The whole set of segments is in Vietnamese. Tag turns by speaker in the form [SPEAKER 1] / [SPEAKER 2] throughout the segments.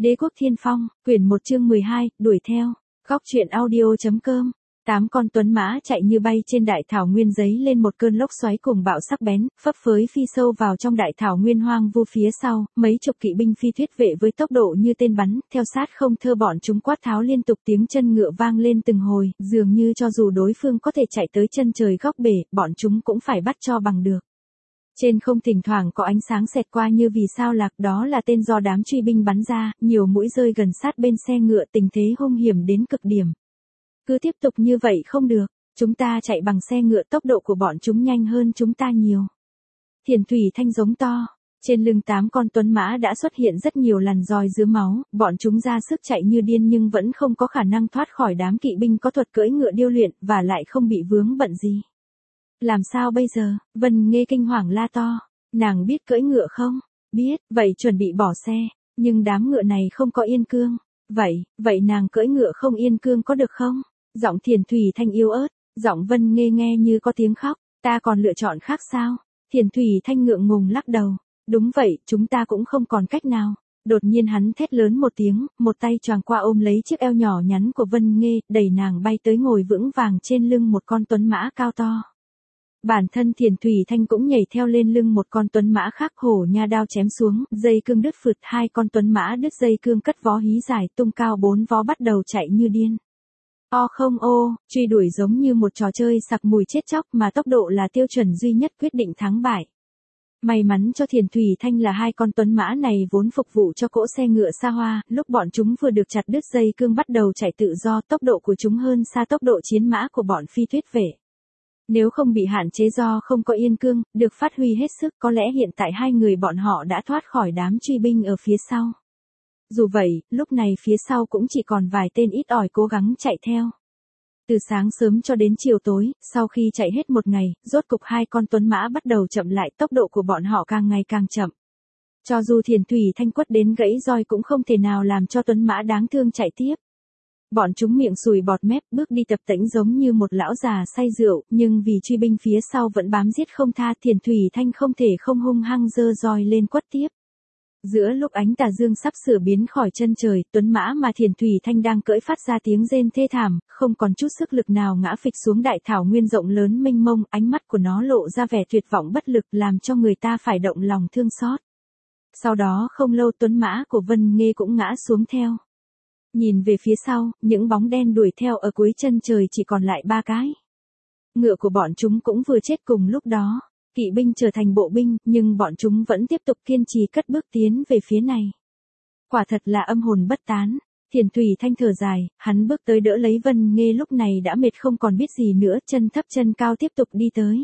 [SPEAKER 1] Đế quốc thiên phong, quyển 1 chương 12, đuổi theo. Góc truyện audio.com. 8 con tuấn mã chạy như bay trên đại thảo nguyên giấy lên một cơn lốc xoáy cùng bạo sắc bén, phấp phới phi sâu vào trong đại thảo nguyên hoang vu phía sau, mấy chục kỵ binh phi thuyết vệ với tốc độ như tên bắn, theo sát không thơ bọn chúng quát tháo liên tục, tiếng chân ngựa vang lên từng hồi, dường như cho dù đối phương có thể chạy tới chân trời góc bể, bọn chúng cũng phải bắt cho bằng được. Trên không thỉnh thoảng có ánh sáng xẹt qua như vì sao lạc, đó là tên do đám truy binh bắn ra, nhiều mũi rơi gần sát bên xe ngựa, tình thế hung hiểm đến cực điểm. Cứ tiếp tục như vậy không được, chúng ta chạy bằng xe ngựa, tốc độ của bọn chúng nhanh hơn chúng ta nhiều. Thiền Thủy Thanh giống to, trên lưng 8 con tuấn mã đã xuất hiện rất nhiều làn roi dứa máu, bọn chúng ra sức chạy như điên nhưng vẫn không có khả năng thoát khỏi đám kỵ binh có thuật cưỡi ngựa điêu luyện, và lại không bị vướng bận gì. Làm sao bây giờ? Vân Nghê kinh hoàng la to. Nàng biết cưỡi ngựa không? Biết, vậy chuẩn bị bỏ xe. Nhưng đám ngựa này không có yên cương. Vậy nàng cưỡi ngựa không yên cương có được không? Giọng Thiền Thủy Thanh yếu ớt. Giọng Vân Nghê nghe như có tiếng khóc. Ta còn lựa chọn khác sao? Thiền Thủy Thanh ngượng ngùng lắc đầu. Đúng vậy, chúng ta cũng không còn cách nào. Đột nhiên hắn thét lớn một tiếng, một tay choàng qua ôm lấy chiếc eo nhỏ nhắn của Vân Nghê, đẩy nàng bay tới ngồi vững vàng trên lưng một con tuấn mã cao to. Bản thân Thiền Thủy Thanh cũng nhảy theo lên lưng một con tuấn mã khác, hổ nha đao chém xuống, dây cương đứt phượt, 2 con tuấn mã đứt dây cương cất vó hí dài tung cao 4 vó bắt đầu chạy như điên. Truy đuổi giống như một trò chơi sặc mùi chết chóc mà tốc độ là tiêu chuẩn duy nhất quyết định thắng bại. May mắn cho Thiền Thủy Thanh là 2 con tuấn mã này vốn phục vụ cho cỗ xe ngựa xa hoa, lúc bọn chúng vừa được chặt đứt dây cương bắt đầu chạy tự do, tốc độ của chúng hơn xa tốc độ chiến mã của bọn phi thuyết vệ. Nếu không bị hạn chế do không có yên cương, được phát huy hết sức, có lẽ hiện tại 2 người bọn họ đã thoát khỏi đám truy binh ở phía sau. Dù vậy, lúc này phía sau cũng chỉ còn vài tên ít ỏi cố gắng chạy theo. Từ sáng sớm cho đến chiều tối, sau khi chạy hết một ngày, rốt cục 2 con tuấn mã bắt đầu chậm lại, tốc độ của bọn họ càng ngày càng chậm. Cho dù Thiền Thủy Thanh quất đến gãy roi cũng không thể nào làm cho tuấn mã đáng thương chạy tiếp. Bọn chúng miệng sùi bọt mép, bước đi tập tễnh giống như một lão già say rượu, nhưng vì truy binh phía sau vẫn bám giết không tha, Thiền Thủy Thanh không thể không hung hăng giơ roi lên quất tiếp. Giữa lúc ánh tà dương sắp sửa biến khỏi chân trời, tuấn mã mà Thiền Thủy Thanh đang cưỡi phát ra tiếng rên thê thảm, không còn chút sức lực nào ngã phịch xuống đại thảo nguyên rộng lớn mênh mông, ánh mắt của nó lộ ra vẻ tuyệt vọng bất lực làm cho người ta phải động lòng thương xót. Sau đó không lâu tuấn mã của Vân Nghê cũng ngã xuống theo. Nhìn về phía sau, những bóng đen đuổi theo ở cuối chân trời chỉ còn lại 3 cái. Ngựa của bọn chúng cũng vừa chết cùng lúc đó. Kỵ binh trở thành bộ binh, nhưng bọn chúng vẫn tiếp tục kiên trì cất bước tiến về phía này. Quả thật là âm hồn bất tán. Thiền Thủy Thanh thở dài, hắn bước tới đỡ lấy Vân Nghê lúc này đã mệt không còn biết gì nữa, chân thấp chân cao tiếp tục đi tới.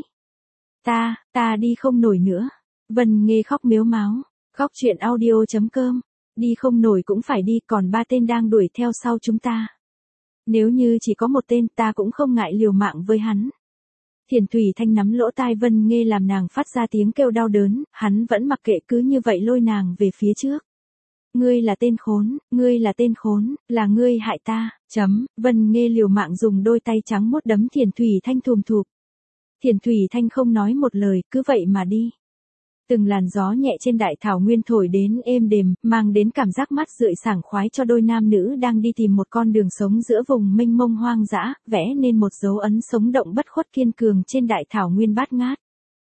[SPEAKER 1] Ta đi không nổi nữa. Vân Nghê khóc mếu máo. Góc truyện audio.com. Đi không nổi cũng phải đi, còn 3 tên đang đuổi theo sau chúng ta. Nếu như chỉ có một tên, ta cũng không ngại liều mạng với hắn. Thiền Thủy Thanh nắm lỗ tai Vân Nghê làm nàng phát ra tiếng kêu đau đớn, hắn vẫn mặc kệ cứ như vậy lôi nàng về phía trước. Ngươi là tên khốn, là ngươi hại ta, Vân Nghê liều mạng dùng đôi tay trắng muốt đấm Thiền Thủy Thanh thùm thụp. Thiền Thủy Thanh không nói một lời, cứ vậy mà đi. Từng làn gió nhẹ trên đại thảo nguyên thổi đến êm đềm, mang đến cảm giác mát rượi sảng khoái cho đôi nam nữ đang đi tìm một con đường sống giữa vùng mênh mông hoang dã, vẽ nên một dấu ấn sống động bất khuất kiên cường trên đại thảo nguyên bát ngát.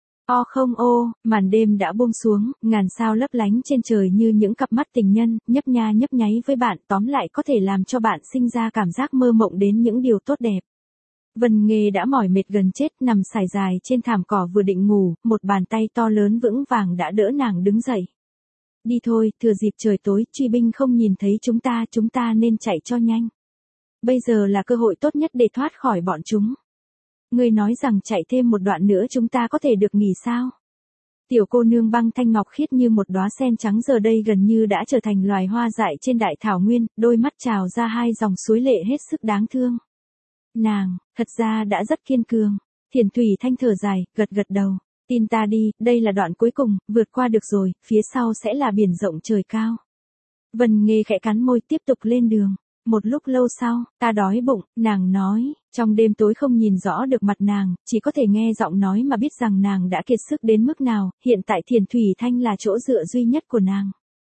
[SPEAKER 1] Màn đêm đã buông xuống, ngàn sao lấp lánh trên trời như những cặp mắt tình nhân, nhấp nha nhấp nháy với bạn, tóm lại có thể làm cho bạn sinh ra cảm giác mơ mộng đến những điều tốt đẹp. Vân Nghê đã mỏi mệt gần chết, nằm sải dài trên thảm cỏ vừa định ngủ, một bàn tay to lớn vững vàng đã đỡ nàng đứng dậy. Đi thôi, thừa dịp trời tối, truy binh không nhìn thấy chúng ta nên chạy cho nhanh. Bây giờ là cơ hội tốt nhất để thoát khỏi bọn chúng. Ngươi nói rằng chạy thêm một đoạn nữa chúng ta có thể được nghỉ sao? Tiểu cô nương băng thanh ngọc khiết như một đóa sen trắng giờ đây gần như đã trở thành loài hoa dại trên đại thảo nguyên, đôi mắt trào ra 2 dòng suối lệ hết sức đáng thương. Nàng, thật ra đã rất kiên cường. Thiền Thủy Thanh thở dài, gật đầu. Tin ta đi, đây là đoạn cuối cùng, vượt qua được rồi, phía sau sẽ là biển rộng trời cao. Vân Nghê khẽ cắn môi tiếp tục lên đường. Một lúc lâu sau, ta đói bụng, nàng nói, trong đêm tối không nhìn rõ được mặt nàng, chỉ có thể nghe giọng nói mà biết rằng nàng đã kiệt sức đến mức nào, hiện tại Thiền Thủy Thanh là chỗ dựa duy nhất của nàng.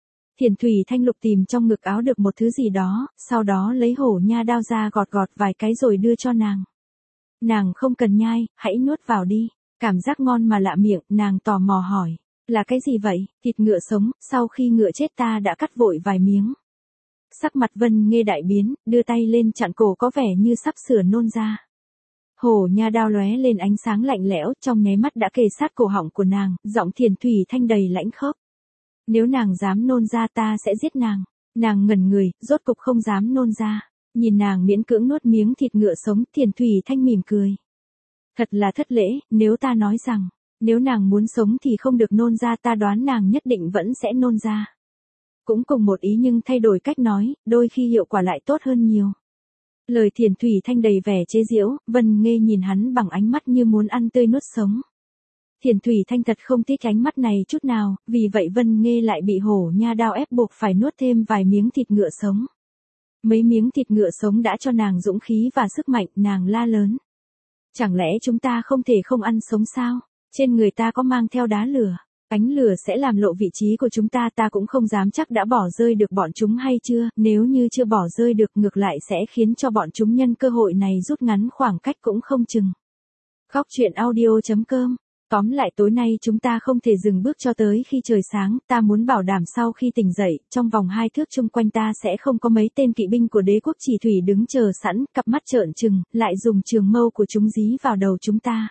[SPEAKER 1] Thiền Thủy Thanh lục tìm trong ngực áo được một thứ gì đó, sau đó lấy hổ nha đao ra gọt gọt vài cái rồi đưa cho nàng. Nàng không cần nhai, hãy nuốt vào đi. Cảm giác ngon mà lạ miệng, nàng tò mò hỏi. Là cái gì vậy? Thịt ngựa sống, sau khi ngựa chết ta đã cắt vội vài miếng. Sắc mặt Vân Nghê đại biến, đưa tay lên chặn cổ có vẻ như sắp sửa nôn ra. Hổ nha đao lóe lên ánh sáng lạnh lẽo, trong nháy mắt đã kề sát cổ họng của nàng, giọng Thiền Thủy Thanh đầy lãnh khốc. Nếu nàng dám nôn ra ta sẽ giết nàng. Nàng ngẩn người, rốt cục không dám nôn ra. Nhìn nàng miễn cưỡng nuốt miếng thịt ngựa sống, Thiền Thủy Thanh mỉm cười. Thật là thất lễ, nếu ta nói rằng, nếu nàng muốn sống thì không được nôn ra, ta đoán nàng nhất định vẫn sẽ nôn ra. Cũng cùng một ý nhưng thay đổi cách nói, đôi khi hiệu quả lại tốt hơn nhiều. Lời Thiền Thủy Thanh đầy vẻ chế giễu, Vân Nghê nhìn hắn bằng ánh mắt như muốn ăn tươi nuốt sống. Thiền Thủy Thanh thật không thích ánh mắt này chút nào, vì vậy Vân Nghê lại bị hổ nha đao ép buộc phải nuốt thêm vài miếng thịt ngựa sống. Mấy miếng thịt ngựa sống đã cho nàng dũng khí và sức mạnh, nàng la lớn. Chẳng lẽ chúng ta không thể không ăn sống sao? Trên người ta có mang theo đá lửa, ánh lửa sẽ làm lộ vị trí của chúng ta, ta cũng không dám chắc đã bỏ rơi được bọn chúng hay chưa, nếu như chưa bỏ rơi được ngược lại sẽ khiến cho bọn chúng nhân cơ hội này rút ngắn khoảng cách cũng không chừng. Khóc chuyện audio.com. Tóm lại tối nay chúng ta không thể dừng bước cho tới khi trời sáng, ta muốn bảo đảm sau khi tỉnh dậy, trong vòng 2 thước chung quanh ta sẽ không có mấy tên kỵ binh của đế quốc chỉ thủy đứng chờ sẵn, cặp mắt trợn trừng, lại dùng trường mâu của chúng dí vào đầu chúng ta.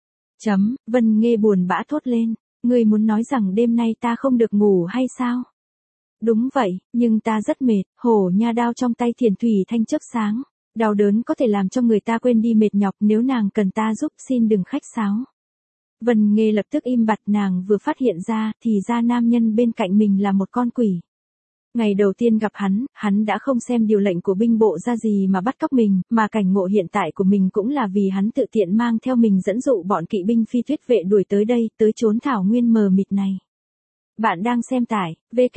[SPEAKER 1] Vân Nghê buồn bã thốt lên, ngươi muốn nói rằng đêm nay ta không được ngủ hay sao? Đúng vậy, nhưng ta rất mệt, hổ nha đao trong tay Thiền Thủy Thanh chớp sáng. Đau đớn có thể làm cho người ta quên đi mệt nhọc, nếu nàng cần ta giúp xin đừng khách sáo. Vân Nghê lập tức im bặt, nàng vừa phát hiện ra thì ra nam nhân bên cạnh mình là một con quỷ. Ngày đầu tiên gặp hắn đã không xem điều lệnh của binh bộ ra gì mà bắt cóc mình, mà cảnh ngộ hiện tại của mình cũng là vì hắn tự tiện mang theo mình dẫn dụ bọn kỵ binh phi tuyết vệ đuổi tới đây, tới chốn thảo nguyên mờ mịt này. Bạn đang xem tải,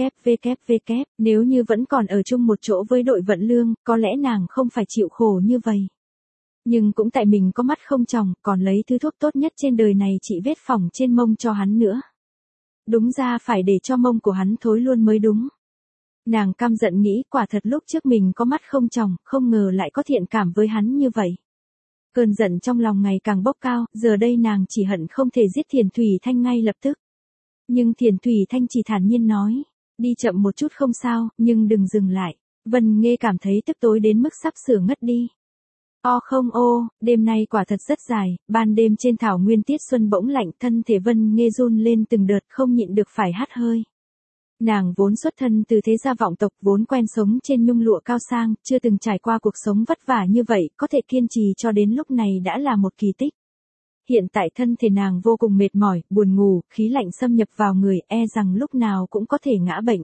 [SPEAKER 1] www, nếu như vẫn còn ở chung một chỗ với đội vận lương, có lẽ nàng không phải chịu khổ như vậy. Nhưng cũng tại mình có mắt không tròng, còn lấy thứ thuốc tốt nhất trên đời này trị vết phỏng trên mông cho hắn nữa. Đúng ra phải để cho mông của hắn thối luôn mới đúng. Nàng căm giận nghĩ, quả thật lúc trước mình có mắt không tròng, không ngờ lại có thiện cảm với hắn như vậy. Cơn giận trong lòng ngày càng bốc cao, giờ đây nàng chỉ hận không thể giết Thiền Thủy Thanh ngay lập tức. Nhưng Thiền Thủy Thanh chỉ thản nhiên nói, đi chậm một chút không sao, nhưng đừng dừng lại. Vân Nghê cảm thấy tức tối đến mức sắp sửa ngất đi. Không đêm nay quả thật rất dài, ban đêm trên thảo nguyên tiết xuân bỗng lạnh, thân thể Vân Nghê run lên từng đợt, không nhịn được phải hắt hơi. Nàng vốn xuất thân từ thế gia vọng tộc, vốn quen sống trên nhung lụa cao sang, chưa từng trải qua cuộc sống vất vả như vậy, có thể kiên trì cho đến lúc này đã là một kỳ tích. Hiện tại thân thể nàng vô cùng mệt mỏi, buồn ngủ, khí lạnh xâm nhập vào người, e rằng lúc nào cũng có thể ngã bệnh.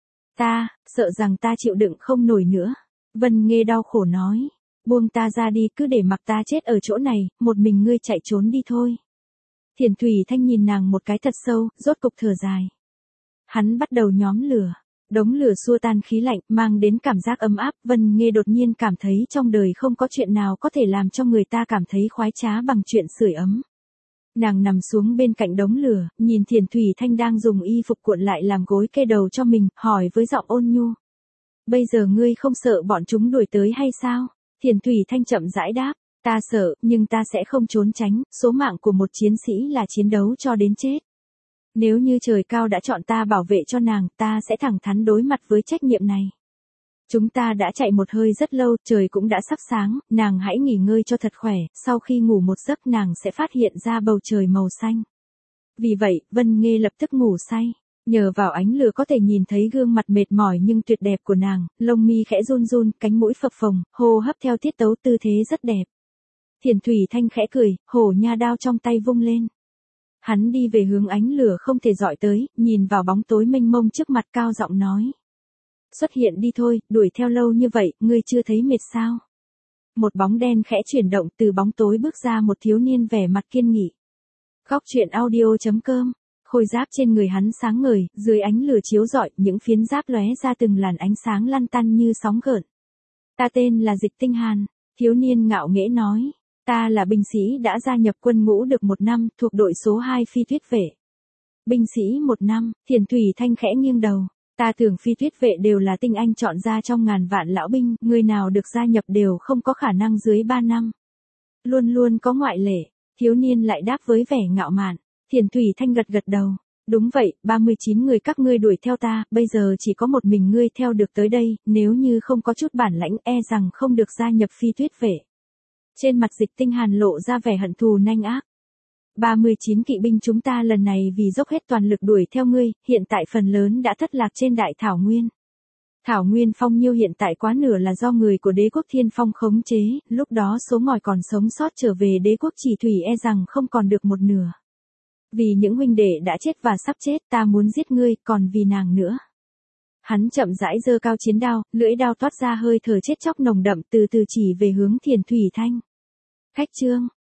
[SPEAKER 1] Ta, sợ rằng ta chịu đựng không nổi nữa. Vân Nghê đau khổ nói. Buông ta ra đi, cứ để mặc ta chết ở chỗ này, một mình ngươi chạy trốn đi thôi. Thiền Thủy Thanh nhìn nàng một cái thật sâu, rốt cục thở dài. Hắn bắt đầu nhóm lửa. Đống lửa xua tan khí lạnh, mang đến cảm giác ấm áp. Vân Nghê đột nhiên cảm thấy trong đời không có chuyện nào có thể làm cho người ta cảm thấy khoái trá bằng chuyện sưởi ấm. Nàng nằm xuống bên cạnh đống lửa, nhìn Thiền Thủy Thanh đang dùng y phục cuộn lại làm gối kê đầu cho mình, hỏi với giọng ôn nhu. Bây giờ ngươi không sợ bọn chúng đuổi tới hay sao? Thiền Thủy Thanh chậm rãi đáp, ta sợ, nhưng ta sẽ không trốn tránh, số mạng của một chiến sĩ là chiến đấu cho đến chết. Nếu như trời cao đã chọn ta bảo vệ cho nàng, ta sẽ thẳng thắn đối mặt với trách nhiệm này. Chúng ta đã chạy một hơi rất lâu, trời cũng đã sắp sáng, nàng hãy nghỉ ngơi cho thật khỏe, sau khi ngủ một giấc nàng sẽ phát hiện ra bầu trời màu xanh. Vì vậy, Vân Nghê lập tức ngủ say. Nhờ vào ánh lửa có thể nhìn thấy gương mặt mệt mỏi nhưng tuyệt đẹp của nàng, lông mi khẽ run run, cánh mũi phập phồng, hô hấp theo tiết tấu, tư thế rất đẹp. Thiền Thủy Thanh khẽ cười, hổ nha đao trong tay vung lên. Hắn đi về hướng ánh lửa không thể dọi tới, nhìn vào bóng tối mênh mông trước mặt, cao giọng nói. Xuất hiện đi thôi, đuổi theo lâu như vậy, ngươi chưa thấy mệt sao? Một bóng đen khẽ chuyển động, từ bóng tối bước ra một thiếu niên vẻ mặt kiên nghị. Khóc chuyện audio.com. Khôi giáp trên người hắn sáng ngời, dưới ánh lửa chiếu rọi, những phiến giáp lóe ra từng làn ánh sáng lăn tăn như sóng gợn. Ta tên là Dịch Tinh Hàn, thiếu niên ngạo nghễ nói. Ta là binh sĩ đã gia nhập quân ngũ được 1 năm, thuộc đội số 2 phi tuyết vệ. Binh sĩ 1 năm, Thiền Thủy Thanh khẽ nghiêng đầu. Ta tưởng phi tuyết vệ đều là tinh anh chọn ra trong ngàn vạn lão binh, người nào được gia nhập đều không có khả năng dưới 3 năm. Luôn luôn có ngoại lệ, thiếu niên lại đáp với vẻ ngạo mạn. Thiền Thủy Thanh gật gật đầu. Đúng vậy, 39 người các ngươi đuổi theo ta, bây giờ chỉ có một mình ngươi theo được tới đây, nếu như không có chút bản lãnh e rằng không được gia nhập phi tuyết vệ. Trên mặt Dịch Tinh Hàn lộ ra vẻ hận thù nanh ác. 39 kỵ binh chúng ta lần này vì dốc hết toàn lực đuổi theo ngươi, hiện tại phần lớn đã thất lạc trên đại thảo nguyên. Thảo nguyên phong nhiêu hiện tại quá nửa là do người của đế quốc Thiên Phong khống chế, lúc đó số ngòi còn sống sót trở về đế quốc Chỉ Thủy e rằng không còn được một nửa. Vì những huynh đệ đã chết và sắp chết ta muốn giết ngươi, còn vì nàng nữa. Hắn chậm rãi giơ cao chiến đao, lưỡi đao toát ra hơi thở chết chóc nồng đậm từ từ chỉ về hướng Thiền Thủy Thanh. Khách chương.